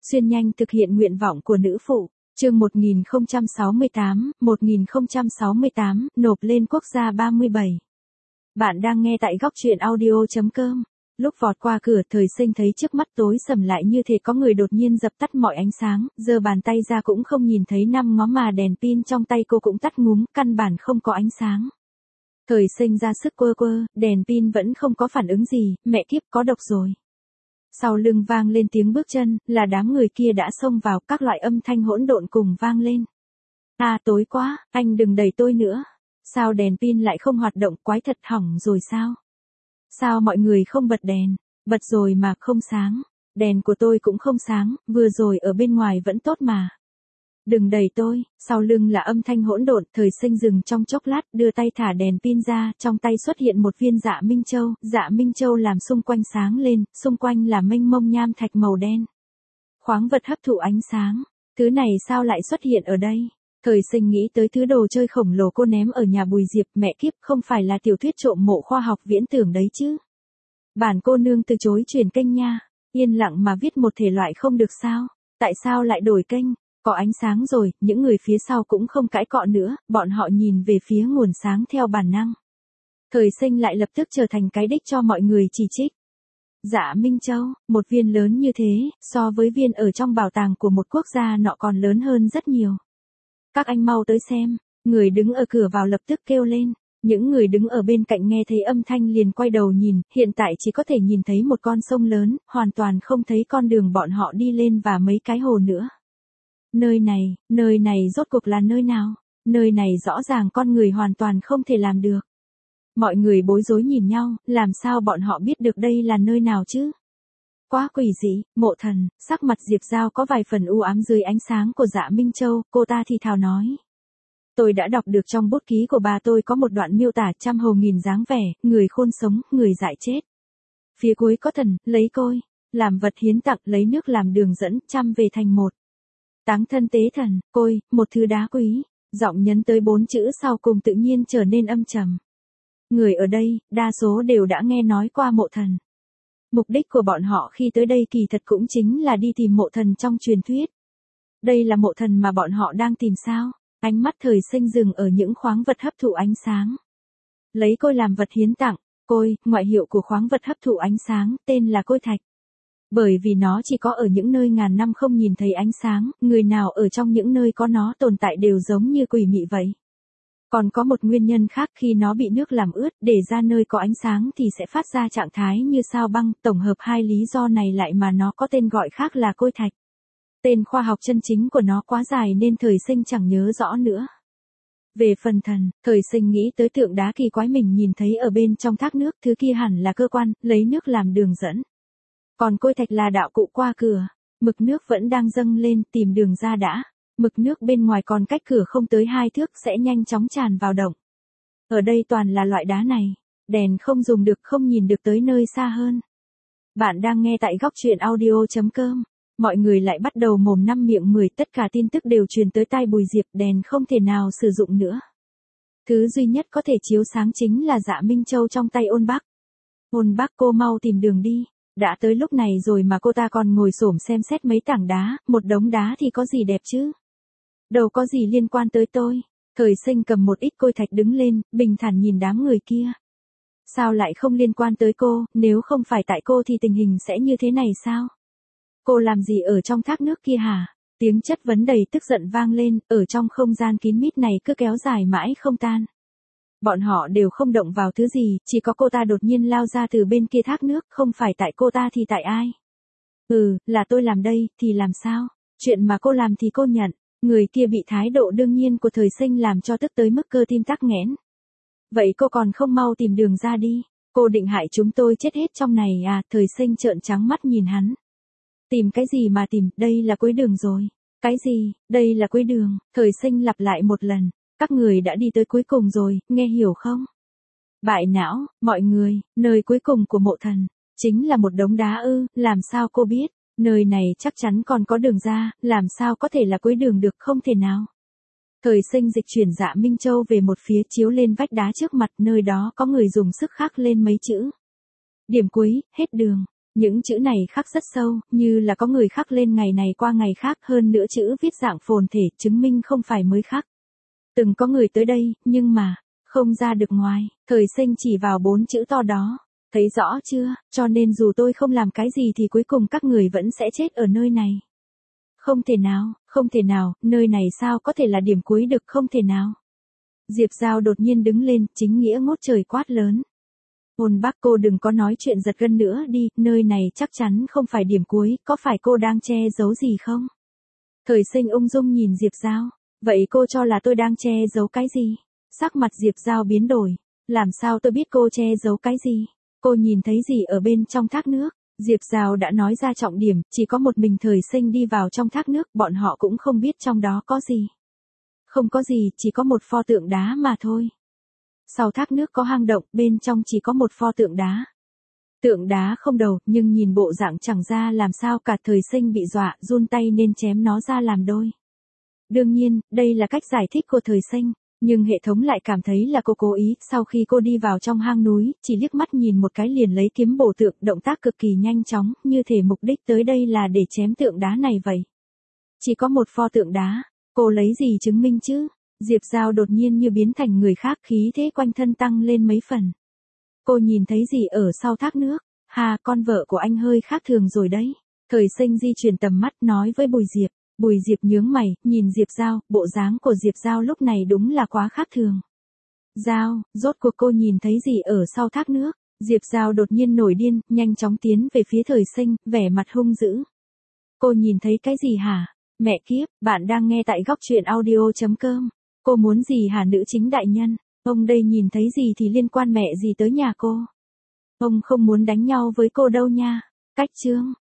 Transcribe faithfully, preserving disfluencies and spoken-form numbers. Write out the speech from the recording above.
Xuyên nhanh thực hiện nguyện vọng của nữ phụ. Chương một nghìn không trăm sáu mươi tám, một nghìn không trăm sáu mươi tám, nộp lên quốc gia ba mươi bảy. Bạn đang nghe tại góc truyện audio chấm com. Lúc vọt qua cửa, Thời Sinh thấy trước mắt tối sầm lại như thể có người đột nhiên dập tắt mọi ánh sáng, giơ bàn tay ra cũng không nhìn thấy năm ngó mà đèn pin trong tay cô cũng tắt ngúm, căn bản không có ánh sáng. Thời Sinh ra sức quơ quơ, đèn pin vẫn không có phản ứng gì, mẹ kiếp có độc rồi. Sau lưng vang lên tiếng bước chân, là đám người kia đã xông vào, các loại âm thanh hỗn độn cùng vang lên. À tối quá, anh đừng đẩy tôi nữa. Sao đèn pin lại không hoạt động, quái thật, hỏng rồi sao? Sao mọi người không bật đèn? Bật rồi mà không sáng. Đèn của tôi cũng không sáng, vừa rồi ở bên ngoài vẫn tốt mà. Đừng đẩy tôi. Sau lưng là âm thanh hỗn độn. Thời Sinh dừng trong chốc lát, đưa tay thả đèn pin ra, trong tay xuất hiện một viên dạ minh châu. Dạ minh châu làm xung quanh sáng lên, xung quanh là mênh mông nham thạch màu đen. Khoáng vật hấp thụ ánh sáng. Thứ này sao lại xuất hiện ở đây? Thời Sinh nghĩ tới thứ đồ chơi khổng lồ cô ném ở nhà Bùi Diệp, mẹ kiếp, không phải là tiểu thuyết trộm mộ khoa học viễn tưởng đấy chứ. Bản cô nương từ chối chuyển kênh nha. Yên lặng mà viết một thể loại không được sao? Tại sao lại đổi kênh? Có ánh sáng rồi, những người phía sau cũng không cãi cọ nữa, bọn họ nhìn về phía nguồn sáng theo bản năng. Thời Sinh lại lập tức trở thành cái đích cho mọi người chỉ trích. Dạ Minh Châu, một viên lớn như thế, so với viên ở trong bảo tàng của một quốc gia nọ còn lớn hơn rất nhiều. Các anh mau tới xem, người đứng ở cửa vào lập tức kêu lên. Những người đứng ở bên cạnh nghe thấy âm thanh liền quay đầu nhìn, hiện tại chỉ có thể nhìn thấy một con sông lớn, hoàn toàn không thấy con đường bọn họ đi lên và mấy cái hồ nữa. Nơi này, nơi này rốt cuộc là nơi nào? Nơi này rõ ràng con người hoàn toàn không thể làm được. Mọi người bối rối nhìn nhau, làm sao bọn họ biết được đây là nơi nào chứ? Quá quỷ dị. Mộ Thần, sắc mặt Diệp Giao có vài phần u ám dưới ánh sáng của Dạ Minh Châu, cô ta thì thào nói. Tôi đã đọc được trong bút ký của bà tôi có một đoạn miêu tả trăm hầu nghìn dáng vẻ, người khôn sống, người dại chết. Phía cuối có thần, lấy côi, làm vật hiến tặng, lấy nước làm đường dẫn, trăm về thành một. Táng thân tế thần, côi, một thứ đá quý. Giọng nhấn tới bốn chữ sau cùng tự nhiên trở nên âm trầm. Người ở đây, đa số đều đã nghe nói qua Mộ Thần. Mục đích của bọn họ khi tới đây kỳ thật cũng chính là đi tìm Mộ Thần trong truyền thuyết. Đây là Mộ Thần mà bọn họ đang tìm sao? Ánh mắt Thời Sinh dừng ở những khoáng vật hấp thụ ánh sáng. Lấy côi làm vật hiến tặng, côi, ngoại hiệu của khoáng vật hấp thụ ánh sáng, tên là côi thạch. Bởi vì nó chỉ có ở những nơi ngàn năm không nhìn thấy ánh sáng, người nào ở trong những nơi có nó tồn tại đều giống như quỷ mị vậy. Còn có một nguyên nhân khác, khi nó bị nước làm ướt, để ra nơi có ánh sáng thì sẽ phát ra trạng thái như sao băng, tổng hợp hai lý do này lại mà nó có tên gọi khác là côi thạch. Tên khoa học chân chính của nó quá dài nên Thời Sinh chẳng nhớ rõ nữa. Về phần thần, Thời Sinh nghĩ tới tượng đá kỳ quái mình nhìn thấy ở bên trong thác nước, thứ kia hẳn là cơ quan, lấy nước làm đường dẫn. Còn côi thạch là đạo cụ qua cửa, mực nước vẫn đang dâng lên, tìm đường ra đã. Mực nước bên ngoài còn cách cửa không tới hai thước sẽ nhanh chóng tràn vào động. Ở đây toàn là loại đá này, đèn không dùng được, không nhìn được tới nơi xa hơn. Bạn đang nghe tại góc truyện audio chấm com. Mọi người lại bắt đầu mồm năm miệng mười, tất cả tin tức đều truyền tới tai Bùi Diệp, đèn không thể nào sử dụng nữa. Thứ duy nhất có thể chiếu sáng chính là Dạ Minh Châu trong tay Ôn Bắc. Ôn Bắc, cô mau tìm đường đi. Đã tới lúc này rồi mà cô ta còn ngồi xổm xem xét mấy tảng đá, một đống đá thì có gì đẹp chứ? Đâu có gì liên quan tới tôi. Thời Sinh cầm một ít côi thạch đứng lên, bình thản nhìn đám người kia. Sao lại không liên quan tới cô, nếu không phải tại cô thì tình hình sẽ như thế này sao? Cô làm gì ở trong thác nước kia hả? Tiếng chất vấn đầy tức giận vang lên, ở trong không gian kín mít này cứ kéo dài mãi không tan. Bọn họ đều không động vào thứ gì, chỉ có cô ta đột nhiên lao ra từ bên kia thác nước, không phải tại cô ta thì tại ai? Ừ, là tôi làm đây, thì làm sao? Chuyện mà cô làm thì cô nhận. Người kia bị thái độ đương nhiên của Thời Sinh làm cho tức tới mức cơ tim tắc nghẽn. Vậy cô còn không mau tìm đường ra đi, cô định hại chúng tôi chết hết trong này à? Thời Sinh trợn trắng mắt nhìn hắn. Tìm cái gì mà tìm, đây là cuối đường rồi. Cái gì, đây là cuối đường? Thời Sinh lặp lại một lần. Các người đã đi tới cuối cùng rồi, nghe hiểu không? Bại não, mọi người, nơi cuối cùng của Mộ Thần, chính là một đống đá ư, làm sao cô biết? Nơi này chắc chắn còn có đường ra, làm sao có thể là cuối đường được, không thể nào. Thời Sinh dịch chuyển Dạ Minh Châu về một phía, chiếu lên vách đá trước mặt, nơi đó có người dùng sức khắc lên mấy chữ. Điểm cuối, hết đường. Những chữ này khắc rất sâu, như là có người khắc lên ngày này qua ngày khác, hơn nữa chữ viết dạng phồn thể, chứng minh không phải mới khắc. Từng có người tới đây, nhưng mà, không ra được ngoài, Thời Sinh chỉ vào bốn chữ to đó. Thấy rõ chưa, cho nên dù tôi không làm cái gì thì cuối cùng các người vẫn sẽ chết ở nơi này. Không thể nào, không thể nào, nơi này sao có thể là điểm cuối được, không thể nào. Diệp Giao đột nhiên đứng lên, chính nghĩa ngút trời quát lớn. Ôn bác, cô đừng có nói chuyện giật gân nữa đi, nơi này chắc chắn không phải điểm cuối, có phải cô đang che giấu gì không? Thời Sinh ung dung nhìn Diệp Giao, vậy cô cho là tôi đang che giấu cái gì? Sắc mặt Diệp Giao biến đổi, làm sao tôi biết cô che giấu cái gì? Cô nhìn thấy gì ở bên trong thác nước? Diệp Giao đã nói ra trọng điểm, chỉ có một mình Thời Sinh đi vào trong thác nước, bọn họ cũng không biết trong đó có gì. Không có gì, chỉ có một pho tượng đá mà thôi. Sau thác nước có hang động, bên trong chỉ có một pho tượng đá. Tượng đá không đầu, nhưng nhìn bộ dạng chẳng ra làm sao cả. Thời Sinh bị dọa, run tay nên chém nó ra làm đôi. Đương nhiên, đây là cách giải thích của Thời Sinh, nhưng hệ thống lại cảm thấy là cô cố ý. Sau khi cô đi vào trong hang núi, chỉ liếc mắt nhìn một cái liền lấy kiếm bổ tượng, động tác cực kỳ nhanh chóng, như thể mục đích tới đây là để chém tượng đá này vậy. Chỉ có một pho tượng đá, cô lấy gì chứng minh chứ? Diệp Giao đột nhiên như biến thành người khác, khí thế quanh thân tăng lên mấy phần. Cô nhìn thấy gì ở sau thác nước? Hà, con vợ của anh hơi khác thường rồi đấy. Thời Sinh di chuyển tầm mắt nói với Bùi Diệp. Bùi Diệp nhướng mày, nhìn Diệp Giao, bộ dáng của Diệp Giao lúc này đúng là quá khác thường. Giao, rốt cuộc cô nhìn thấy gì ở sau thác nước? Diệp Giao đột nhiên nổi điên, nhanh chóng tiến về phía Thời Sinh, vẻ mặt hung dữ. Cô nhìn thấy cái gì hả? Mẹ kiếp, bạn đang nghe tại góc truyện audio chấm com. Cô muốn gì hả nữ chính đại nhân? Ông đây nhìn thấy gì thì liên quan mẹ gì tới nhà cô? Ông không muốn đánh nhau với cô đâu nha. Cách chương.